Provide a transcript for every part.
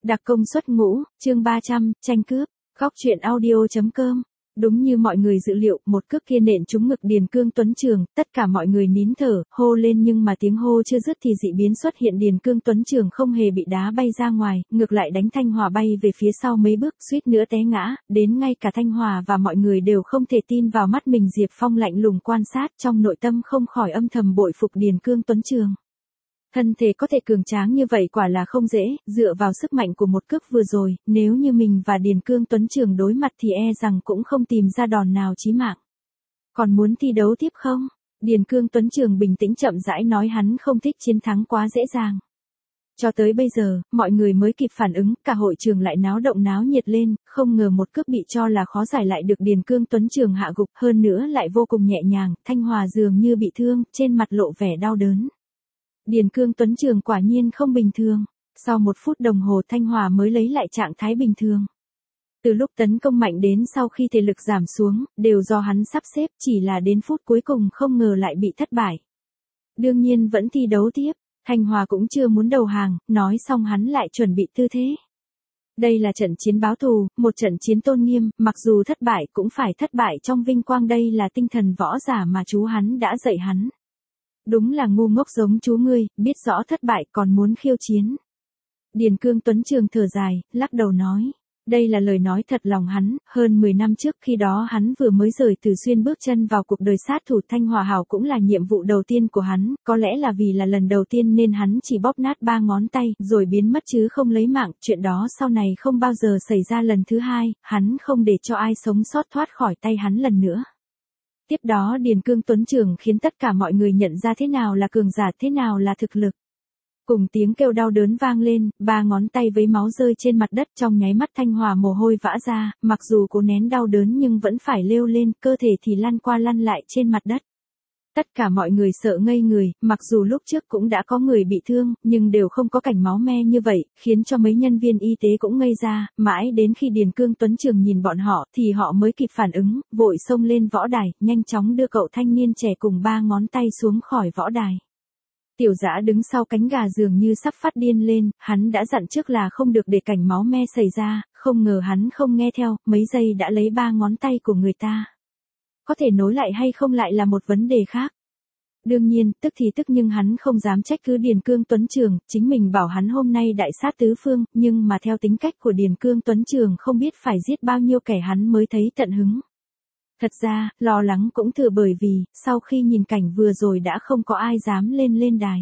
Đặc công xuất ngũ, chương 300, tranh cướp, góc truyện audio.com. Đúng như mọi người dự liệu, một cước kia nện trúng ngực Điền Cương Tuấn Trường, tất cả mọi người nín thở, hô lên nhưng mà tiếng hô chưa dứt thì dị biến xuất hiện. Điền Cương Tuấn Trường không hề bị đá bay ra ngoài, ngược lại đánh Thanh Hòa bay về phía sau mấy bước, suýt nữa té ngã, đến ngay cả Thanh Hòa và mọi người đều không thể tin vào mắt mình. Diệp Phong lạnh lùng quan sát, trong nội tâm không khỏi âm thầm bội phục Điền Cương Tuấn Trường. Thân thể có thể cường tráng như vậy quả là không dễ, dựa vào sức mạnh của một cước vừa rồi, nếu như mình và Điền Cương Tuấn Trường đối mặt thì e rằng cũng không tìm ra đòn nào chí mạng. Còn muốn thi đấu tiếp không? Điền Cương Tuấn Trường bình tĩnh chậm rãi nói, hắn không thích chiến thắng quá dễ dàng. Cho tới bây giờ, mọi người mới kịp phản ứng, cả hội trường lại náo động náo nhiệt lên, không ngờ một cước bị cho là khó giải lại được Điền Cương Tuấn Trường hạ gục, hơn nữa lại vô cùng nhẹ nhàng. Thanh Hòa dường như bị thương, trên mặt lộ vẻ đau đớn. Điền Cương Tuấn Trường quả nhiên không bình thường. Sau 1 phút đồng hồ Thanh Hòa mới lấy lại trạng thái bình thường. Từ lúc tấn công mạnh đến sau khi thể lực giảm xuống, đều do hắn sắp xếp, chỉ là đến phút cuối cùng không ngờ lại bị thất bại. Đương nhiên vẫn thi đấu tiếp, Thanh Hòa cũng chưa muốn đầu hàng, nói xong hắn lại chuẩn bị tư thế. Đây là trận chiến báo thù, một trận chiến tôn nghiêm, mặc dù thất bại cũng phải thất bại trong vinh quang, đây là tinh thần võ giả mà chú hắn đã dạy hắn. Đúng là ngu ngốc giống chú ngươi, biết rõ thất bại còn muốn khiêu chiến. Điền Cương Tuấn Trường thở dài, lắc đầu nói. Đây là lời nói thật lòng hắn, hơn 10 năm trước khi đó hắn vừa mới rời Từ Xuyên bước chân vào cuộc đời sát thủ. Thanh Hòa Hảo cũng là nhiệm vụ đầu tiên của hắn, có lẽ là vì là lần đầu tiên nên hắn chỉ bóp nát 3 ngón tay, rồi biến mất chứ không lấy mạng. Chuyện đó sau này không bao giờ xảy ra lần thứ hai, hắn không để cho ai sống sót thoát khỏi tay hắn lần nữa. Tiếp đó Điền Cương Tuấn Trường khiến tất cả mọi người nhận ra thế nào là cường giả, thế nào là thực lực. Cùng tiếng kêu đau đớn vang lên, 3 ngón tay với máu rơi trên mặt đất, trong nháy mắt Thanh Hòa mồ hôi vã ra, mặc dù cố nén đau đớn nhưng vẫn phải lêu lên, cơ thể thì lăn qua lăn lại trên mặt đất. Tất cả mọi người sợ ngây người, mặc dù lúc trước cũng đã có người bị thương, nhưng đều không có cảnh máu me như vậy, khiến cho mấy nhân viên y tế cũng ngây ra, mãi đến khi Điền Cương Tuấn Trường nhìn bọn họ thì họ mới kịp phản ứng, vội xông lên võ đài, nhanh chóng đưa cậu thanh niên trẻ cùng 3 ngón tay xuống khỏi võ đài. Tiểu Dã đứng sau cánh gà dường như sắp phát điên lên, hắn đã dặn trước là không được để cảnh máu me xảy ra, không ngờ hắn không nghe theo, mấy giây đã lấy 3 ngón tay của người ta. Có thể nối lại hay không lại là một vấn đề khác. Đương nhiên, tức thì tức nhưng hắn không dám trách cứ Điền Cương Tuấn Trường, chính mình bảo hắn hôm nay đại sát tứ phương, nhưng mà theo tính cách của Điền Cương Tuấn Trường không biết phải giết bao nhiêu kẻ hắn mới thấy tận hứng. Thật ra, lo lắng cũng thừa bởi vì, sau khi nhìn cảnh vừa rồi đã không có ai dám lên đài.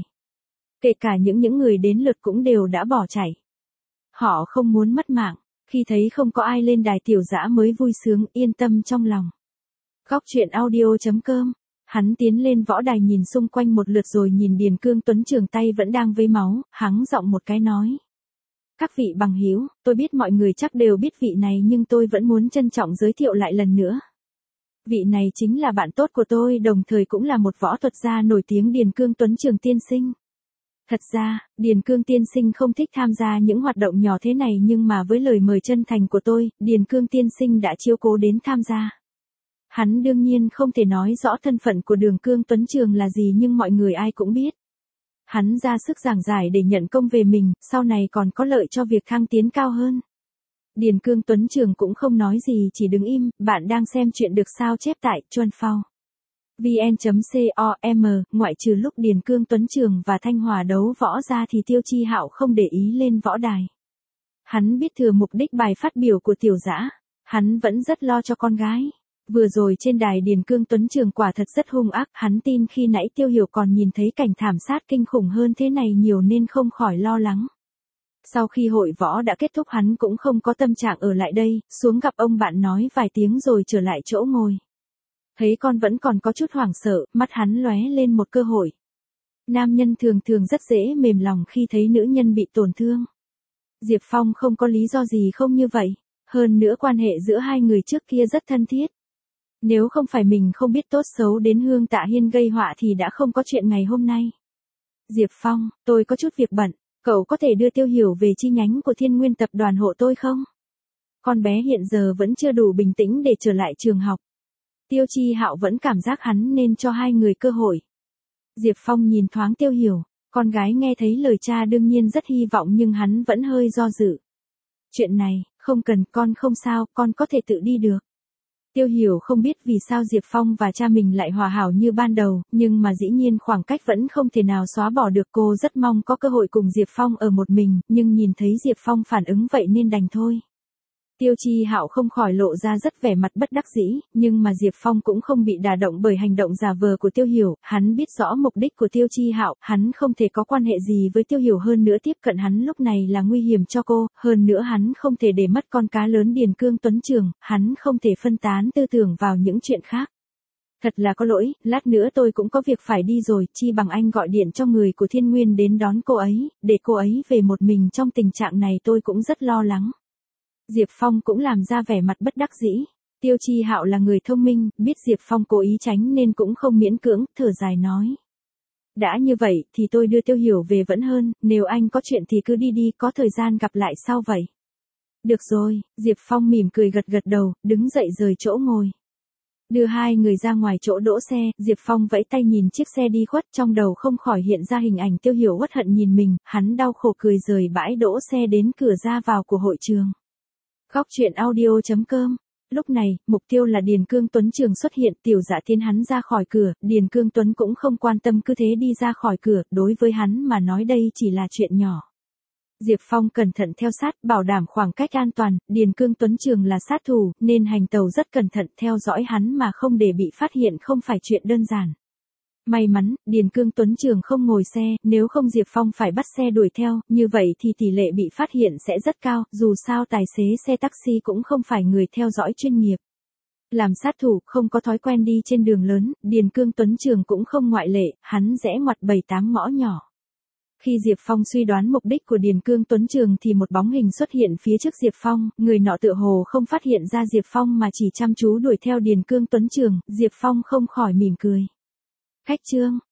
Kể cả những người đến lượt cũng đều đã bỏ chạy. Họ không muốn mất mạng, khi thấy không có ai lên đài Tiểu Dã mới vui sướng, yên tâm trong lòng. Góc truyện audio.com. Hắn tiến lên võ đài nhìn xung quanh một lượt rồi nhìn Điền Cương Tuấn Trường tay vẫn đang vấy máu, hắng giọng một cái nói. Các vị bằng hữu, tôi biết mọi người chắc đều biết vị này nhưng tôi vẫn muốn trân trọng giới thiệu lại lần nữa. Vị này chính là bạn tốt của tôi, đồng thời cũng là một võ thuật gia nổi tiếng, Điền Cương Tuấn Trường tiên sinh. Thật ra, Điền Cương tiên sinh không thích tham gia những hoạt động nhỏ thế này nhưng mà với lời mời chân thành của tôi, Điền Cương tiên sinh đã chiếu cố đến tham gia. Hắn đương nhiên không thể nói rõ thân phận của Điền Cương Tuấn Trường là gì nhưng mọi người ai cũng biết. Hắn ra sức giảng giải để nhận công về mình, sau này còn có lợi cho việc thăng tiến cao hơn. Điền Cương Tuấn Trường cũng không nói gì, chỉ đứng im. Bạn đang xem chuyện được sao chép tại Chuanphao vn.com, ngoại trừ lúc Điền Cương Tuấn Trường và Thanh Hòa đấu võ ra thì Tiêu Chi Hạo không để ý lên võ đài. Hắn biết thừa mục đích bài phát biểu của Tiểu Dã, hắn vẫn rất lo cho con gái. Vừa rồi trên đài Điền Cương Tuấn Trường quả thật rất hung ác, hắn tin khi nãy Tiêu Hiểu còn nhìn thấy cảnh thảm sát kinh khủng hơn thế này nhiều nên không khỏi lo lắng. Sau khi hội võ đã kết thúc hắn cũng không có tâm trạng ở lại đây, xuống gặp ông bạn nói vài tiếng rồi trở lại chỗ ngồi. Thấy con vẫn còn có chút hoảng sợ, mắt hắn lóe lên một cơ hội. Nam nhân thường thường rất dễ mềm lòng khi thấy nữ nhân bị tổn thương. Diệp Phong không có lý do gì không như vậy, hơn nữa quan hệ giữa hai người trước kia rất thân thiết. Nếu không phải mình không biết tốt xấu đến Hương Tạ Hiên gây họa thì đã không có chuyện ngày hôm nay. Diệp Phong, tôi có chút việc bận. Cậu có thể đưa Tiêu Hiểu về chi nhánh của Thiên Nguyên tập đoàn hộ tôi không? Con bé hiện giờ vẫn chưa đủ bình tĩnh để trở lại trường học. Tiêu Chi Hạo vẫn cảm giác hắn nên cho hai người cơ hội. Diệp Phong nhìn thoáng Tiêu Hiểu, con gái nghe thấy lời cha đương nhiên rất hy vọng nhưng hắn vẫn hơi do dự. Chuyện này, không cần, con không sao, con có thể tự đi được. Tiêu Hiểu không biết vì sao Diệp Phong và cha mình lại hòa hảo như ban đầu, nhưng mà dĩ nhiên khoảng cách vẫn không thể nào xóa bỏ được. Cô rất mong có cơ hội cùng Diệp Phong ở một mình, nhưng nhìn thấy Diệp Phong phản ứng vậy nên đành thôi. Tiêu Chi Hạo không khỏi lộ ra rất vẻ mặt bất đắc dĩ, nhưng mà Diệp Phong cũng không bị đả động bởi hành động giả vờ của Tiêu Hiểu, hắn biết rõ mục đích của Tiêu Chi Hạo, hắn không thể có quan hệ gì với Tiêu Hiểu, hơn nữa tiếp cận hắn lúc này là nguy hiểm cho cô, hơn nữa hắn không thể để mất con cá lớn Điền Cương Tuấn Trường, hắn không thể phân tán tư tưởng vào những chuyện khác. Thật là có lỗi, lát nữa tôi cũng có việc phải đi rồi, chi bằng anh gọi điện cho người của Thiên Nguyên đến đón cô ấy, để cô ấy về một mình, trong tình trạng này tôi cũng rất lo lắng. Diệp Phong cũng làm ra vẻ mặt bất đắc dĩ. Tiêu Chi Hạo là người thông minh, biết Diệp Phong cố ý tránh nên cũng không miễn cưỡng, thở dài nói. Đã như vậy thì tôi đưa Tiêu Hiểu về vẫn hơn, nếu anh có chuyện thì cứ đi đi, có thời gian gặp lại sau vậy. Được rồi, Diệp Phong mỉm cười gật gật đầu, đứng dậy rời chỗ ngồi. Đưa hai người ra ngoài chỗ đỗ xe, Diệp Phong vẫy tay nhìn chiếc xe đi khuất, trong đầu không khỏi hiện ra hình ảnh Tiêu Hiểu uất hận nhìn mình, hắn đau khổ cười rời bãi đỗ xe đến cửa ra vào của hội trường. Góc truyện audio.com. Lúc này, mục tiêu là Điền Cương Tuấn Trường xuất hiện, Tiểu Dạ tiến hắn ra khỏi cửa, Điền Cương Tuấn cũng không quan tâm, cứ thế đi ra khỏi cửa, đối với hắn mà nói đây chỉ là chuyện nhỏ. Diệp Phong cẩn thận theo sát, bảo đảm khoảng cách an toàn, Điền Cương Tuấn Trường là sát thủ, nên hành tàu rất cẩn thận, theo dõi hắn mà không để bị phát hiện không phải chuyện đơn giản. May mắn, Điền Cương Tuấn Trường không ngồi xe, nếu không Diệp Phong phải bắt xe đuổi theo, như vậy thì tỷ lệ bị phát hiện sẽ rất cao, dù sao tài xế xe taxi cũng không phải người theo dõi chuyên nghiệp. Làm sát thủ, không có thói quen đi trên đường lớn, Điền Cương Tuấn Trường cũng không ngoại lệ, hắn rẽ ngoặt 7-8 ngõ nhỏ. Khi Diệp Phong suy đoán mục đích của Điền Cương Tuấn Trường thì một bóng hình xuất hiện phía trước Diệp Phong, người nọ tựa hồ không phát hiện ra Diệp Phong mà chỉ chăm chú đuổi theo Điền Cương Tuấn Trường, Diệp Phong không khỏi mỉm cười. Khách Trương,